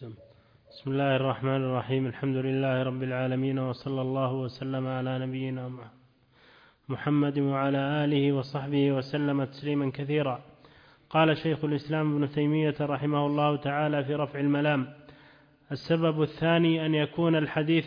بسم الله الرحمن الرحيم. الحمد لله رب العالمين، وصلى الله وسلم على نبينا محمد وعلى آله وصحبه وسلم تسليما كثيرا. قال شيخ الإسلام ابن تيمية رحمه الله تعالى في رفع الملام: السبب الثاني أن يكون الحديث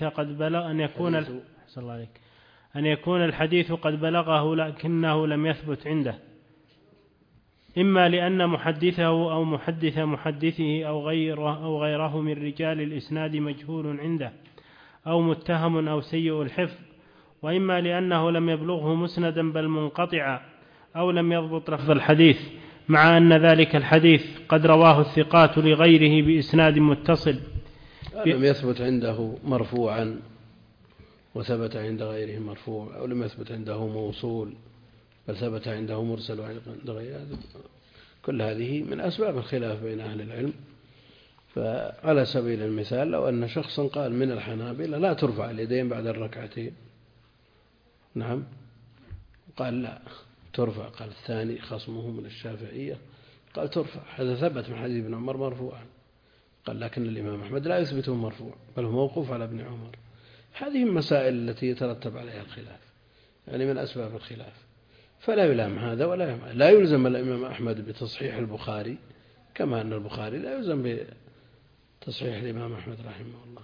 قد بلغه لكنه لم يثبت عنده، إما لأن محدثه أو محدث محدثه أو غيره من رجال الإسناد مجهول عنده أو متهم أو سيء الحفظ، وإما لأنه لم يبلغه مسندا بل منقطعا، أو لم يضبط لفظ الحديث، مع أن ذلك الحديث قد رواه الثقات لغيره بإسناد متصل. لم يثبت عنده مرفوعا وثبت عند غيره مرفوع، أو لم يثبت عنده موصول بل ثبت عنده مرسل عند غيره. كل هذه من أسباب الخلاف بين أهل العلم. فعلى سبيل المثال، لو أن شخصا قال من الحنابلة لا ترفع اليدين بعد الركعتين، نعم، قال لا ترفع، قال الثاني خصمه من الشافعية قال ترفع، هذا ثبت من حديث ابن عمر مرفوعا. قال لكن الإمام أحمد لا يثبته مرفوع بل هو موقوف على ابن عمر. هذه المسائل التي يترتب عليها الخلاف، يعني من أسباب الخلاف. فلا يلام هذا ولا يلام. لا يلزم الإمام أحمد بتصحيح البخاري، كما أن البخاري لا يلزم بتصحيح الإمام أحمد رحمه الله.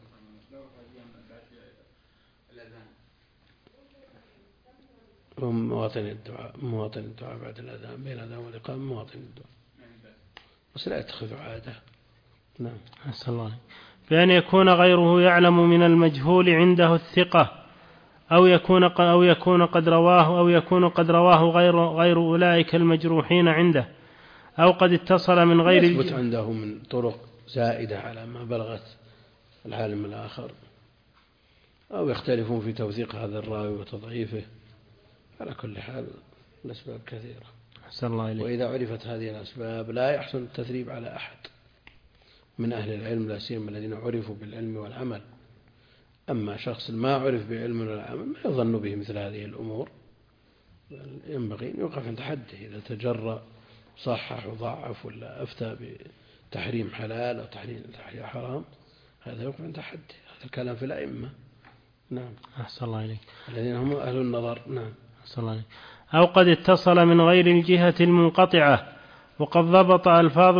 مواطن الدعاء بعد الأذان، بين الأذان والإقامة مواطن الدعاء، بس لا يتخذ عادة. نعم. أسأل الله بأن يكون غيره يعلم من المجهول عنده الثقة، أو يكون قد رواه غير أولئك المجروحين عنده، أو قد اتصل من غير يثبت عنده من طرق زائدة على ما بلغت العالم الآخر، أو يختلفون في توثيق هذا الراوي وتضعيفه. على كل حال الأسباب كثيرة. أحسن الله إليك. وإذا عرفت هذه الأسباب لا يحسن التثريب على أحد من أهل العلم، لا سيما الذين عرفوا بالعلم والعمل. أما شخص ما عرف بعلم والعمل ما يظن به مثل هذه الأمور، ينبغي أن يوقف عند حده. إذا تجرأ صحح وضعف ولا أفتى بتحريم حلال أو تحريم حرام، هذا يوقف عند حده. هذا الكلام في الأئمة. نعم. أحسن الله إليك. الذين هم أهل النظر. نعم. أحسن الله إليك. أو قد اتصل من غير الجهة المنقطعة، وقد ضبط ألفاظ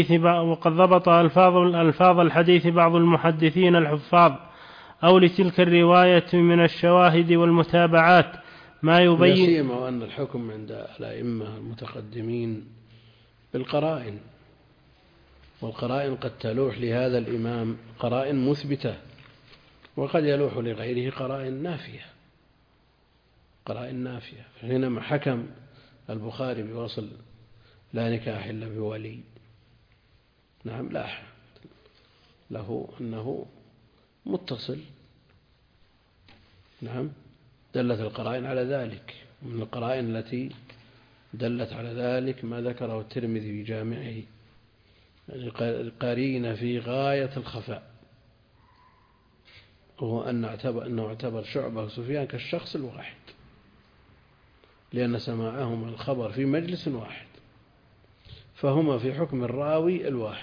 الحديث بعض المحدثين الحفاظ، أو لتلك الرواية من الشواهد والمتابعات ما يبين. سيما أن الحكم عند الأئمة المتقدمين بالقرائن، والقرائن قد تلوح لهذا الإمام قرائن مثبتة، وقد يلوح لغيره قرائن نافية. حينما حكم البخاري بوصل لا نكاح إلا بولي، نعم، لا له أنه متصل، نعم، دلت القرائن على ذلك. من القرائن التي دلت على ذلك ما ذكره الترمذي في جامعه، قرين في غاية الخفاء، وهو أنه اعتبر شعبة وسفيان كالشخص الواحد، لأن سماعهما الخبر في مجلس واحد، فهما في حكم الراوي الواحد.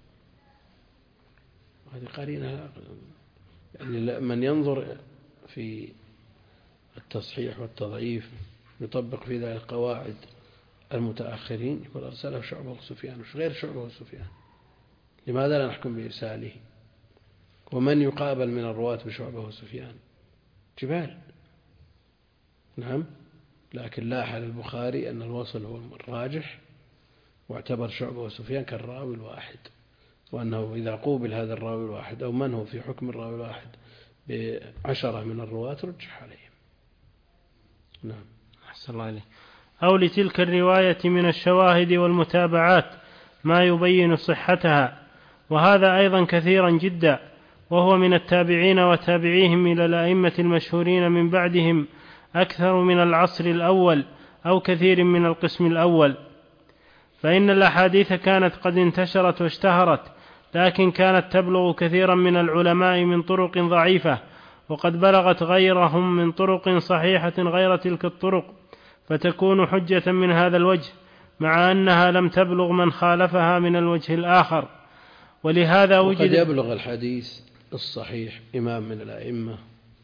هذه قرينة، يعني من ينظر في التصحيح والتضعيف يطبق في ذلك قواعد المتأخرين، يقول أرسله شعبة وسفيان، وش غير شعبة وسفيان؟ لماذا لا نحكم بإرساله؟ ومن يقابل من الرواة بشعبة وسفيان؟ جبال. نعم. لكن لاح البخاري أن الوصل هو الراجح، واعتبر شعبة وسفيان كالراوي الواحد، وأنه إذا قوبل هذا الراوي الواحد أو من هو في حكم الراوي الواحد ب10 من الرواة رجح عليهم. نعم. أحسن الله عليه. أو لتلك الرواية من الشواهد والمتابعات ما يبين صحتها، وهذا أيضا كثيرا جدا، وهو من التابعين وتابعيهم إلى الأئمة المشهورين من بعدهم أكثر من العصر الأول أو كثير من القسم الأول. فإن الأحاديث كانت قد انتشرت واشتهرت، لكن كانت تبلغ كثيرا من العلماء من طرق ضعيفة، وقد بلغت غيرهم من طرق صحيحة غير تلك الطرق، فتكون حجة من هذا الوجه، مع أنها لم تبلغ من خالفها من الوجه الآخر. ولهذا وقد يبلغ الحديث الصحيح إمام من الأئمة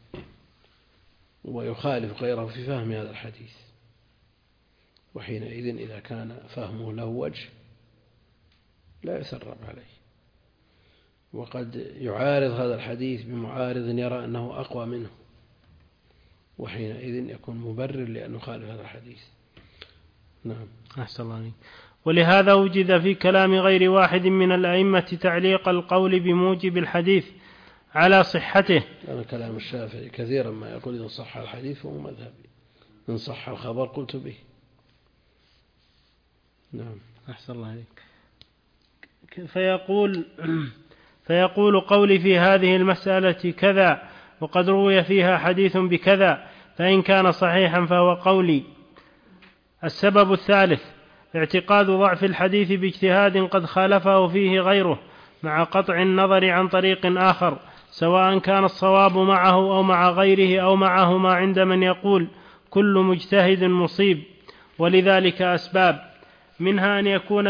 ويخالف غيره في فهم هذا الحديث، وحينئذ إذا كان فهمه له وجه لا يسرب عليه. وقد يعارض هذا الحديث بمعارض يرى أنه أقوى منه، وحينئذ يكون مبرر لأنه خالف هذا الحديث. نعم. أحسن الله عليك. ولهذا وجد في كلام غير واحد من الأئمة تعليق القول بموجب الحديث على صحته. هذا كلام الشافعي كثيرا ما يقول إذا صح الحديث فهو مذهبي، إن صح الخبر قلت به. نعم. أحسن الله عليك. فيقول قولي في هذه المسألة كذا وقد روي فيها حديث بكذا، فإن كان صحيحا فهو قولي. السبب الثالث اعتقاد ضعف الحديث باجتهاد قد خالفه فيه غيره مع قطع النظر عن طريق آخر، سواء كان الصواب معه أو مع غيره أو معهما، عند من يقول كل مجتهد مصيب. ولذلك أسباب، منها أن يكون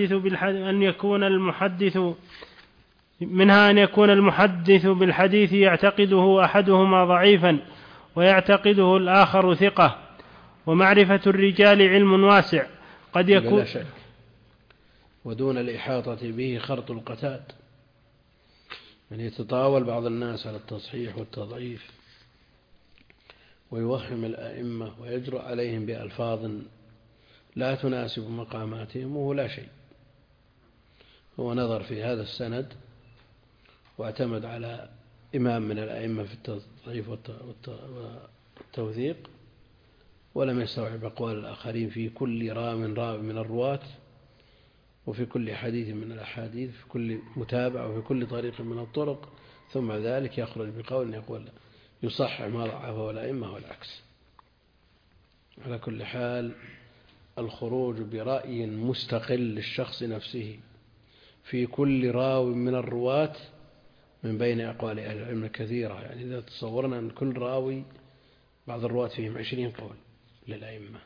المحدث بالحديث يعتقده أحدهما ضعيفا ويعتقده الآخر ثقة. ومعرفة الرجال علم واسع قد يكون، لا شك، ودون الإحاطة به خرط القتاد، من يتطاول بعض الناس على التصحيح والتضعيف ويوهم الأئمة ويجرؤ عليهم بألفاظ لا تناسب مقاماتهم، وهو لا شيء. هو نظر في هذا السند واعتمد على إمام من الأئمة في التضعيف والتوثيق، ولم يستوعب أقوال الآخرين في كل راو من الرواة، وفي كل حديث من الأحاديث، في كل متابعة وفي كل طريق من الطرق، ثم ذلك يخرج بقول يقول يصحح ما ضعفه الأئمة والعكس. على كل حال، الخروج برأي مستقل للشخص نفسه في كل راو من الرواة من بين أقوال أهل العلم كثيرة. يعني إذا تصورنا أن كل راوي بعض الرواة فيهم 20 قول للأئمة،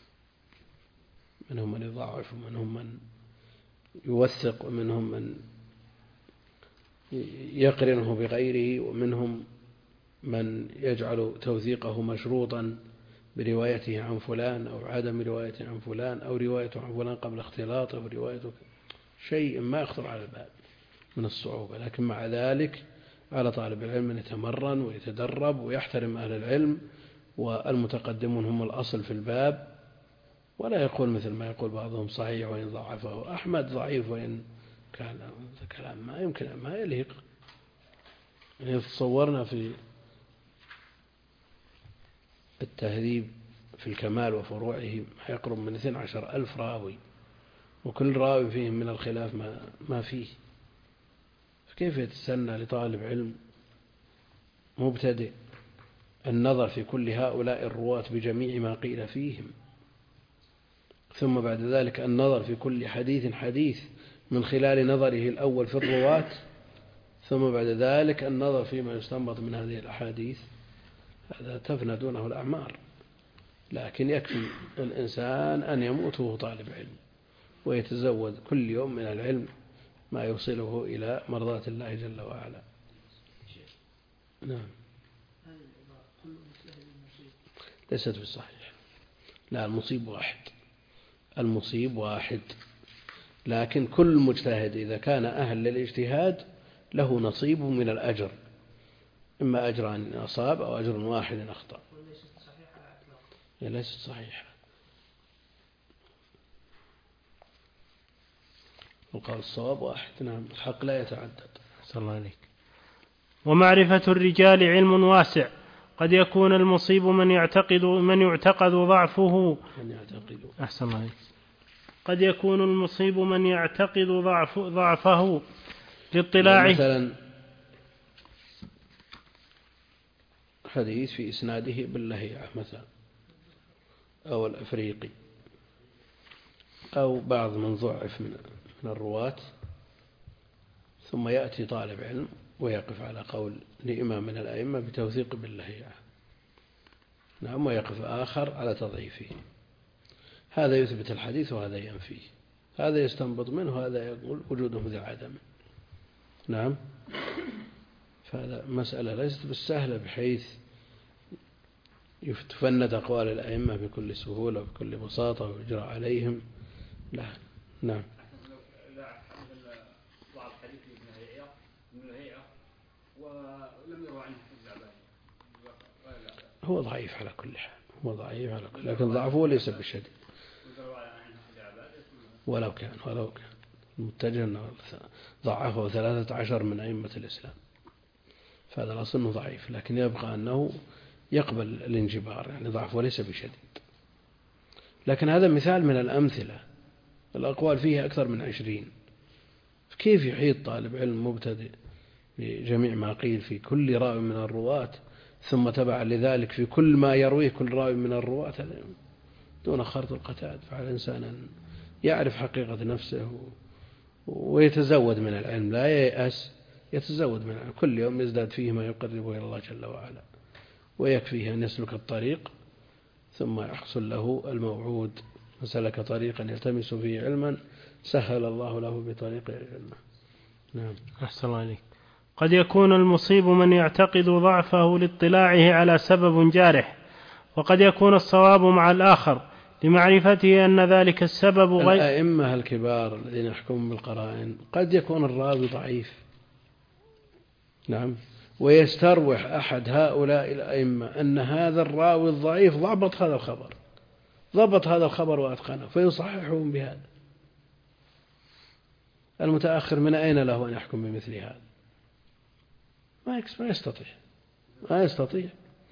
منهم من يضاعف ومنهم من يوثق ومنهم من يقرنه بغيره ومنهم من يجعل توثيقه مشروطا بروايته عن فلان أو عدم روايته عن فلان أو روايته عن فلان قبل اختلاطه وروايته، شيء ما يخطر على البال من الصعوبة. لكن مع ذلك على طالب العلم أن يتمرن ويتدرب ويحترم أهل العلم، والمتقدمون هم الأصل في الباب، ولا يقول مثل ما يقول بعضهم صحيح وإن ضعفه أحمد، ضعيف وإن كان، كلام ما يمكن، ما يليق. يعني تصورنا في التهذيب في الكمال وفروعه ما يقرب من 12,000 راوي، وكل راوي فيهم من الخلاف ما فيه، فكيف يتسنى لطالب علم مبتدئ النظر في كل هؤلاء الرواة بجميع ما قيل فيهم، ثم بعد ذلك النظر في كل حديث من خلال نظره الأول في الرواة، ثم بعد ذلك النظر فيما يستنبط من هذه الأحاديث؟ هذا تفنى دونه الأعمار. لكن يكفي الإنسان أن يموت وهو طالب علم، ويتزود كل يوم من العلم ما يوصله إلى مرضاة الله جل وعلا. نعم. ليست في الصحيح، لا، المصيب واحد، لكن كل مجتهد إذا كان أهل للاجتهاد له نصيب من الأجر، إما أجران أصاب أو أجر واحد أخطأ. ليست صحيحة. وقال الصواب واحد. نعم، الحق لا يتعدد. صلى الله عليك. ومعرفة الرجال علم واسع، قد يكون المصيب من يعتقد ضعفه. أحسن الله عليك. قد يكون المصيب من يعتقد ضعفه لاطلاعه. مثلا حديث في إسناده باللهيعة مثلا، أو الأفريقي، أو بعض من ضعف من الرواة، ثم يأتي طالب علم ويقف على قول لإمام من الأئمة بتوثيق باللهيعة، نعم، ويقف آخر على تضعيفه. هذا يثبت الحديث وهذا ينفيه، هذا يستنبط منه، هذا يقول وجوده مثل عدم. نعم. فهذا مسألة ليست بالسهلة بحيث تفند أقوال الأئمة بكل سهولة وبكل بساطة ويجرى عليهم. لا. نعم. هو ضعيف على كل حال، هو ضعيف على كل، لكن ضعفه ليس بشديد. ولو كان متجه أنه ضعفه 13 من أئمة الإسلام، فهذا الأصل أنه ضعيف، لكن يبقى أنه يقبل الانجبار، يعني ضعفه وليس بشديد. لكن هذا مثال من الأمثلة، الأقوال فيه أكثر من 20. كيف يحيط طالب علم مبتدئ بجميع ما قيل في كل راوي من الرواة، ثم تبع لذلك في كل ما يرويه كل راوي من الرواة، دون خرط القتاد؟ فعلى الإنسان أن يعرف حقيقة نفسه ويتزود من العلم، لا ييأس، يتزود من العلم، كل يوم يزداد فيه ما يقربه إلى الله جل وعلا، ويكفيه أن يسلك الطريق ثم يحصل له الموعود. فسلك طريقا يلتمس فيه علما سهل الله له بطريق الجنة. نعم. أحسن الله عليك. قد يكون المصيب من يعتقد ضعفه لاطلاعه على سبب جارح، وقد يكون الصواب مع الآخر لمعرفته أن ذلك السبب غير. الأئمة الكبار الذين يحكمون بالقرائن قد يكون الراوي ضعيف، نعم، ويستروح أحد هؤلاء الأئمة أن هذا الراوي الضعيف ضبط هذا الخبر وأتقنه، فيصححهم بهذا. المتأخر من أين له أن يحكم بمثل هذا؟ ما يستطيع.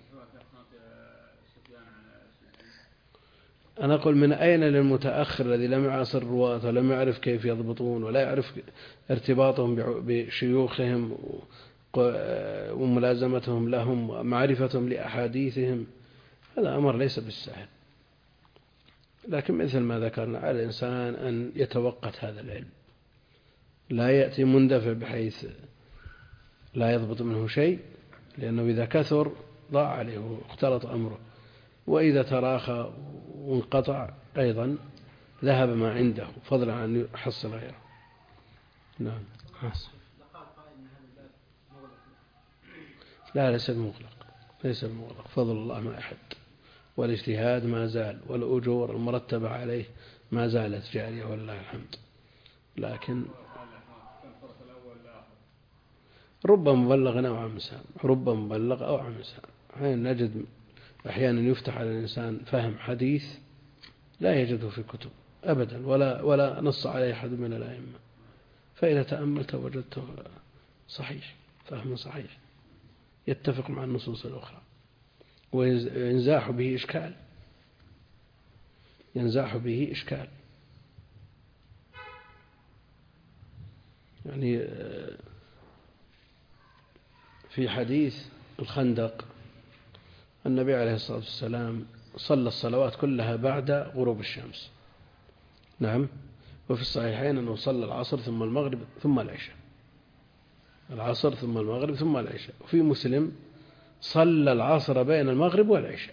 أنا أقول من أين للمتأخر الذي لم يعاصر الرواة ولم يعرف كيف يضبطون ولا يعرف ارتباطهم بشيوخهم وملازمتهم لهم ومعرفتهم لأحاديثهم، هذا أمر ليس بالسهل. لكن مثل ما ذكرنا، على الإنسان أن يتوقت هذا العلم، لا يأتي مندفع بحيث لا يضبط منه شيء، لأنه إذا كثر ضاع عليه واختلط أمره، وإذا تراخى وانقطع أيضا ذهب ما عنده، فضلا عن أن يحصل غيره. نعم. لا، ليس بمغلق، فضل الله ما أحد، والاجتهاد ما زال، والأجور المرتبة عليه ما زالت جارية والله الحمد. لكن رب مبلغ أو عم سام، رب مبلغ أو عم سام. نجد أحيانا يفتح على الإنسان فهم حديث لا يجده في الكتب أبدا، ولا نص عليه أحد من الأئمة، فإذا تأملت وجدته صحيح، فهم صحيح يتفق مع النصوص الأخرى، وينزاح به إشكال. يعني في حديث الخندق النبي عليه الصلاة والسلام صلى الصلوات كلها بعد غروب الشمس. نعم. وفي الصحيحين أنه صلى العصر ثم المغرب ثم العشاء، العصر ثم المغرب ثم العشاء. وفي مسلم صلى العصر بين المغرب والعشاء.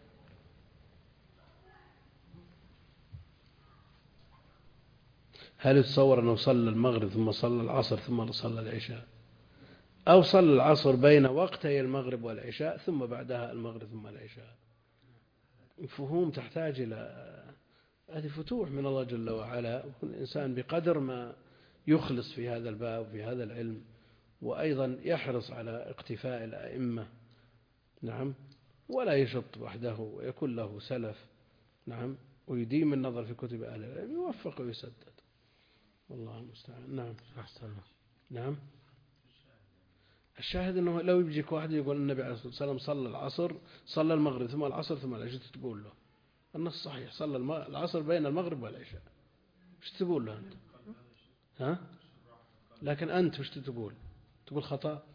هل يتصور أنه صلى المغرب ثم صلى العصر ثم صلى العشاء، أو صلى العصر بين وقتي المغرب والعشاء ثم بعدها المغرب ثم العشاء؟ فهوم تحتاج إلى هذه فتوح من الله جل وعلا. الإنسان بقدر ما يخلص في هذا الباب وفي هذا العلم، وأيضا يحرص على اقتفاء الأئمة، نعم، ولا يشط وحده ويكون له سلف، نعم، ويديم النظر في كتب أهل العلم، يوفق ويسدد، والله المستعان. نعم. نعم. الشاهد أنه لو يجيك واحد يقول النبي عليه الصلاة والسلام صلى العصر، صلى المغرب ثم العصر ثم العشاء، تقول له النص صحيح، صلى العصر بين المغرب والعشاء، وش تقول له أنت؟ ها؟ لكن أنت وش تقول خطأ.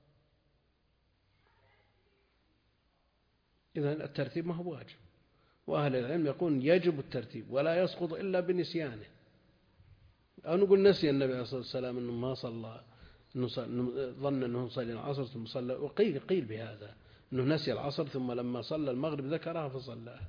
إذن الترتيب ما هو واجب، وأهل العلم يقول يجب الترتيب ولا يسقط إلا بنسيانه. أو نقول نسي النبي عليه الصلاة والسلام أنه ما صلى، ظن أنه صلى العصر ثم صلى، وقيل بهذا أنه نسي العصر ثم لما صلى المغرب ذكرها فصلاها،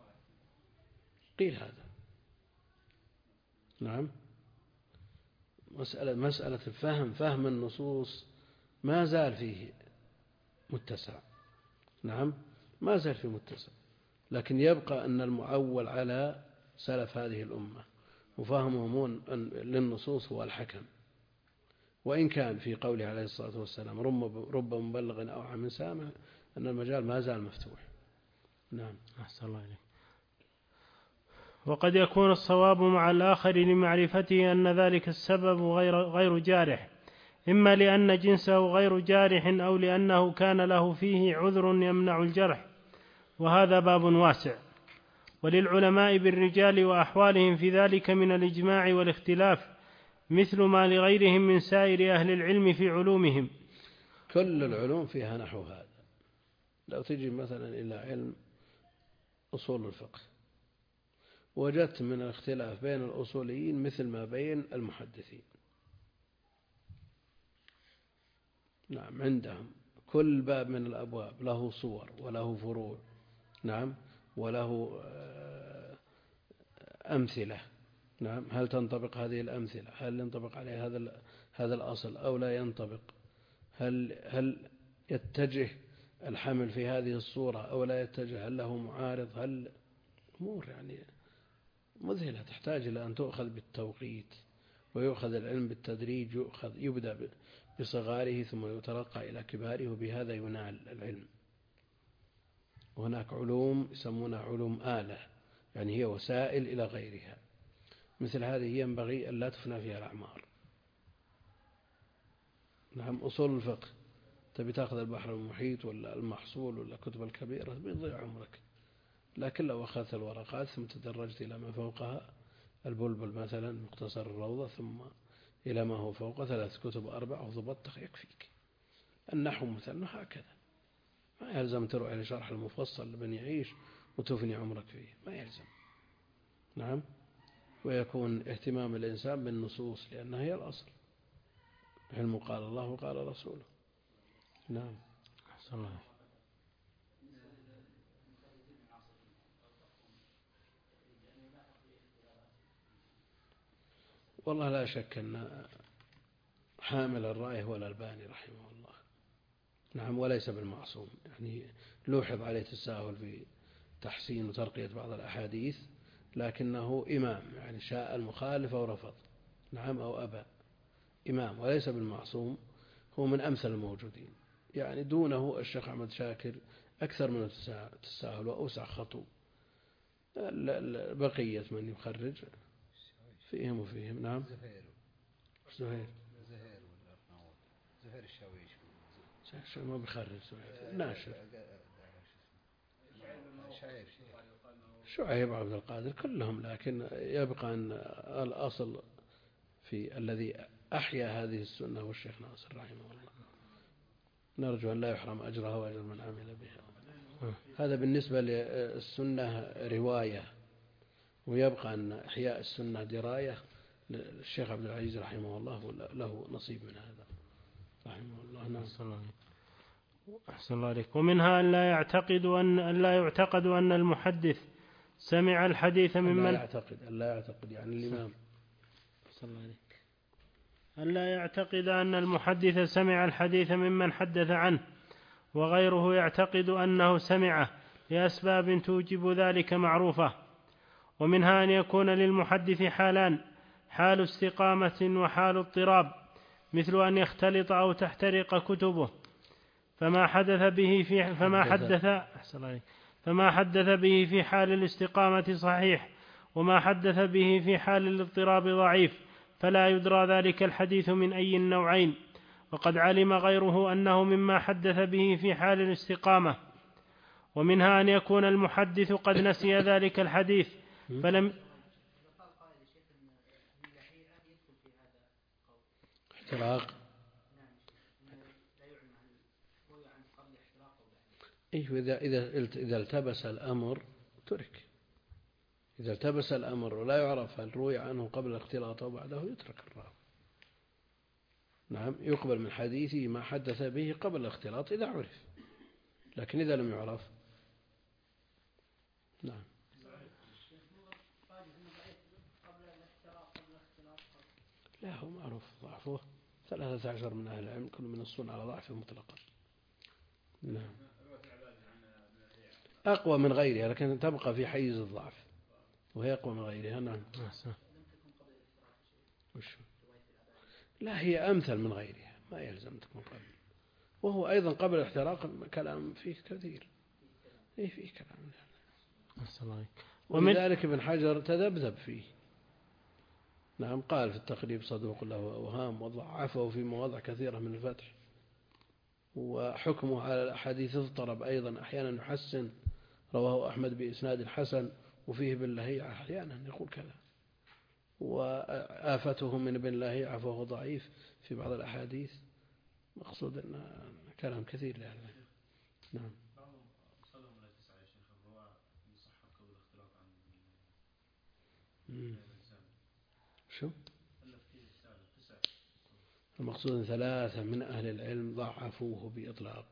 قيل هذا. نعم. مسألة فهم النصوص ما زال فيه متسع. نعم ما زال فيه متسع، لكن يبقى أن المعول على سلف هذه الأمة وفهمهم للنصوص هو الحكم، وإن كان في قوله عليه الصلاة والسلام رب مبلغ أوعى من سامع، أن المجال ما زال مفتوح. نعم. أحسن الله عليك. وقد يكون الصواب مع الآخر لمعرفته أن ذلك السبب غير جارح، إما لأن جنسه غير جارح أو لأنه كان له فيه عذر يمنع الجرح، وهذا باب واسع. وللعلماء بالرجال وأحوالهم في ذلك من الإجماع والاختلاف مثل ما لغيرهم من سائر أهل العلم في علومهم. كل العلوم فيها نحو هذا. لو تجي مثلا إلى علم أصول الفقه وجدت من الاختلاف بين الأصوليين مثل ما بين المحدثين. نعم عندهم كل باب من الأبواب له صور وله فروع. نعم وله أمثلة. نعم هل تنطبق هذه الأمثلة؟ هل ينطبق عليه هذا الأصل أو لا ينطبق؟ هل يتجه الحمل في هذه الصورة أو لا يتجه؟ هل له معارض؟ هل أمور يعني مذهلة تحتاج إلى أن تؤخذ بالتوقيت، ويؤخذ العلم بالتدريج، يبدأ بصغاره ثم يترقى إلى كباره، وبهذا ينال العلم. وهناك علوم يسمونها علوم آلة، يعني هي وسائل إلى غيرها. مثل هذه ينبغي أن لا تفنى فيها الأعمار. نعم أصول الفقه تبي تأخذ البحر المحيط ولا المحصول ولا كتب الكبيرة بيضيع عمرك، لكن لو أخذت الورقات ثم تدرجت إلى ما فوقها، البلبل مثلا مختصر الروضة، ثم إلى ما هو فوق 3 كتب 4 وضبطت يكفيك. النحو مثلا هكذا، ما يلزم تروح إلى شرح المفصل لمن يعيش وتفني عمرك فيه، ما يلزم. نعم ويكون اهتمام الإنسان بالنصوص لأنها هي الأصل. علم قال الله وقال رسوله. نعم. أحسن الله. والله لا شك أن حامل الرأي هو الألباني رحمه الله. نعم وليس بالمعصوم، يعني لوحظ عليه التساهل في تحسين وترقية بعض الأحاديث، لكنه إمام، يعني شاء المخالف أو رفض. نعم أو أبى، إمام وليس بالمعصوم. هو من أمثل الموجودين، يعني دونه الشيخ أحمد شاكر أكثر من التساهل وأوسع خطو. بقية من يخرج فيهم وفيهم. نعم زهير الشاويش ما بيخرج زهير ناشر، شعيب عبد القادر كلهم، لكن يبقى أن الأصل في الذي أحيا هذه السنة والشيخ ناصر رحمه الله، نرجو أن لا يحرم أجرها وأجر من عمل بها. هذا بالنسبة للسنة رواية، ويبقى أن إحياء السنة دراية. الشيخ عبد العزيز رحمه الله له نصيب من هذا رحمه الله. نعم. أحسن الله عليك. ومنها أن لا يعتقد أن المحدث سمع الحديث ممن لا يعتقد يعني الإمام أن لا يعتقد أن المحدث سمع الحديث ممن حدث عنه، وغيره يعتقد أنه سمعه لأسباب توجب ذلك معروفة. ومنها أن يكون للمحدث حالان: حال استقامة وحال اضطراب، مثل أن يختلط أو تحترق كتبه، فما حدث به في حال الاستقامة صحيح، وما حدث به في حال الاضطراب ضعيف، فلا يدرى ذلك الحديث من أي النوعين. وقد علم غيره أنه مما حدث به في حال الاستقامة. ومنها أن يكون المحدث قد نسي ذلك الحديث فلم احتراق. إذا التبس الأمر ترك. إذا التبس الأمر ولا يعرف هل روي عنه قبل الاختلاط أو بعده يترك الراوي. نعم يقبل من حديثه ما حدث به قبل الاختلاط إذا عرف، لكن إذا لم يعرف. نعم. لا هو معروف ضعفه 13 من أهل العلم كل من الصنع على ضعفه مطلقا. نعم أقوى من غيرها لكن تبقى في حيز الضعف وهي أقوى من غيرها. نعم. لا هي أمثل من غيرها ما يلزم تكون قبل، وهو أيضا قبل الاحتراق كلام فيه كثير فيه كلام. ولذلك ابن حجر تذبذب فيه. نعم قال في التقريب صدوق له أوهام وضعفه في مواضع كثيرة من الفتح، وحكمه على الأحاديث اضطرب أيضا أحيانا يحسن، رواه أحمد بإسناد حسن وفيه بن لهيعة أحيانا يقول كذا، وآفته من بن لهيعة فهو ضعيف في بعض الأحاديث. مقصود أن كلام كثير لهذا. نعم. شو المقصود؟ 3 من أهل العلم ضعفوه بإطلاق.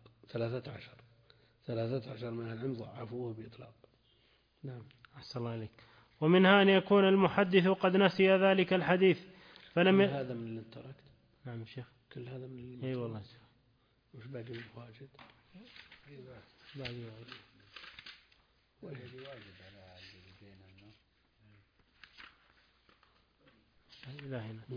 13 من أهل العلم ضعفوه بإطلاق. نعم. أحسن الله عليك. ومنها أن يكون المحدث قد نسي ذلك الحديث فلم هذا من اللي تركت. نعم شيخ. كل هذا من اللي أي والله. وش باقي من الواجد؟ باقي واجد على اللي لا هنا.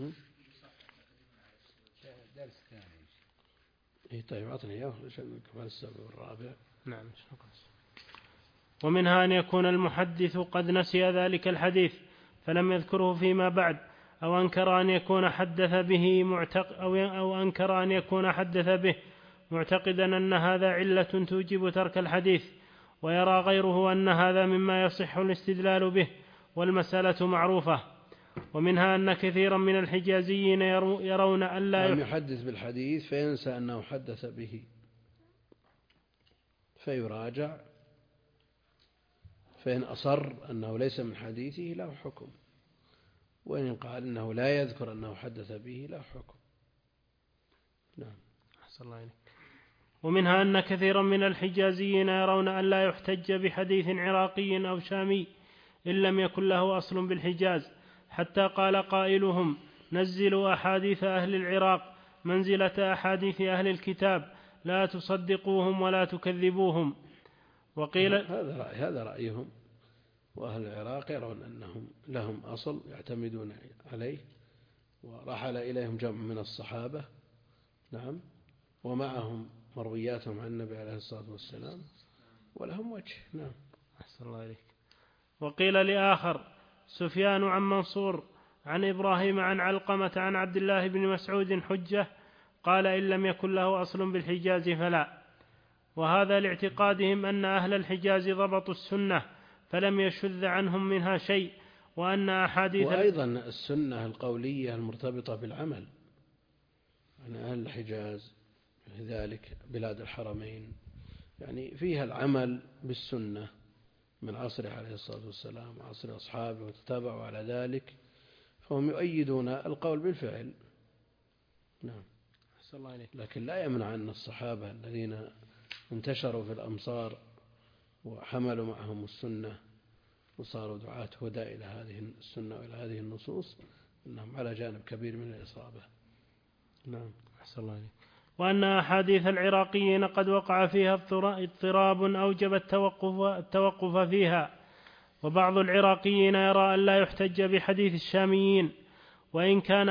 درس ثاني. طيب أعطني إياه عشان كمال السابع والرابع. نعم. ومنها أن يكون المحدث قد نسي ذلك الحديث فلم يذكره فيما بعد، أو أنكر أن يكون حدث به معتقدا أن هذا علة توجب ترك الحديث، ويرى غيره أن هذا مما يصح الاستدلال به، والمسألة معروفة. ومنها أن كثيرا من الحجازيين يرون أن لا يحدث بالحديث فينسى أنه حدث به فيراجع، فإن أصر أنه ليس من حديثه له حكم، وإن قال أنه لا يذكر أنه حدث به له حكم. نعم. أحسن الله عليك. ومنها أن كثيرا من الحجازيين يرون أن لا يحتج بحديث عراقي أو شامي إن لم يكن له أصل بالحجاز، حتى قال قائلهم: نزلوا أحاديث أهل العراق منزلة أحاديث أهل الكتاب، لا تصدقوهم ولا تكذبوهم. وقيل هذا رأيهم، وأهل العراق يرون أنهم لهم أصل يعتمدون عليه، ورحل إليهم جمع من الصحابة. نعم. ومعهم مروياتهم عن النبي عليه الصلاة والسلام ولهم وجه. نعم. أحسن الله عليك. وقيل لآخر: سفيان عن منصور عن إبراهيم عن علقمة عن عبد الله بن مسعود حجة، قال: إن لم يكن له أصل بالحجاز فلا. وهذا لاعتقادهم أن أهل الحجاز ضبطوا السنة فلم يشذ عنهم منها شيء، وأن أحاديث وأيضا السنة القولية المرتبطة بالعمل، أن أهل الحجاز ذلك بلاد الحرمين يعني فيها العمل بالسنة من عصره عليه الصلاة والسلام وعصر أصحابه وتتابعوا على ذلك، فهم يؤيدون القول بالفعل. نعم. لكن لا يمنع أن الصحابة الذين انتشروا في الأمصار وحملوا معهم السنة وصاروا دعاة هدى إلى هذه السنة وإلى هذه النصوص أنهم على جانب كبير من الإصابة. نعم. أحسن الله عليك. وأن أحاديث العراقيين قد وقع فيها اضطراب أوجب التوقف فيها. وبعض العراقيين يرى أن لا يحتج بحديث الشاميين، وإن كان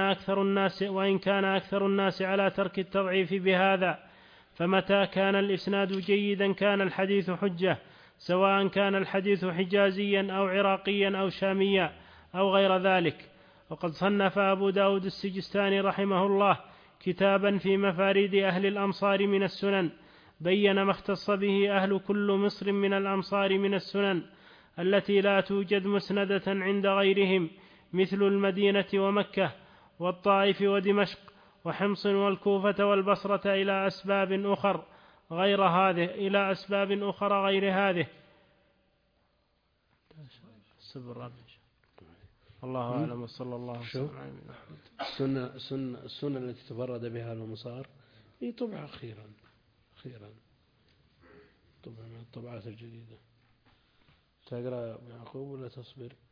أكثر الناس على ترك التضعيف بهذا، فمتى كان الإسناد جيدا كان الحديث حجة، سواء كان الحديث حجازيا أو عراقيا أو شاميا أو غير ذلك. وقد صنف أبو داود السجستاني رحمه الله كتابا في مفاريد أهل الأمصار من السنن، بين ما اختص به أهل كل مصر من الأمصار من السنن التي لا توجد مسندة عند غيرهم، مثل المدينة ومكة والطائف ودمشق وحمص والكوفة والبصرة، إلى أسباب أخرى غير هذه. الله أعلم. صلى الله عليه وسلم. السنة التي تفرد بها المصار هي طبعة أخيرا طبعة من الطبعات الجديدة. تقرأ يعقوب ولا تصبر؟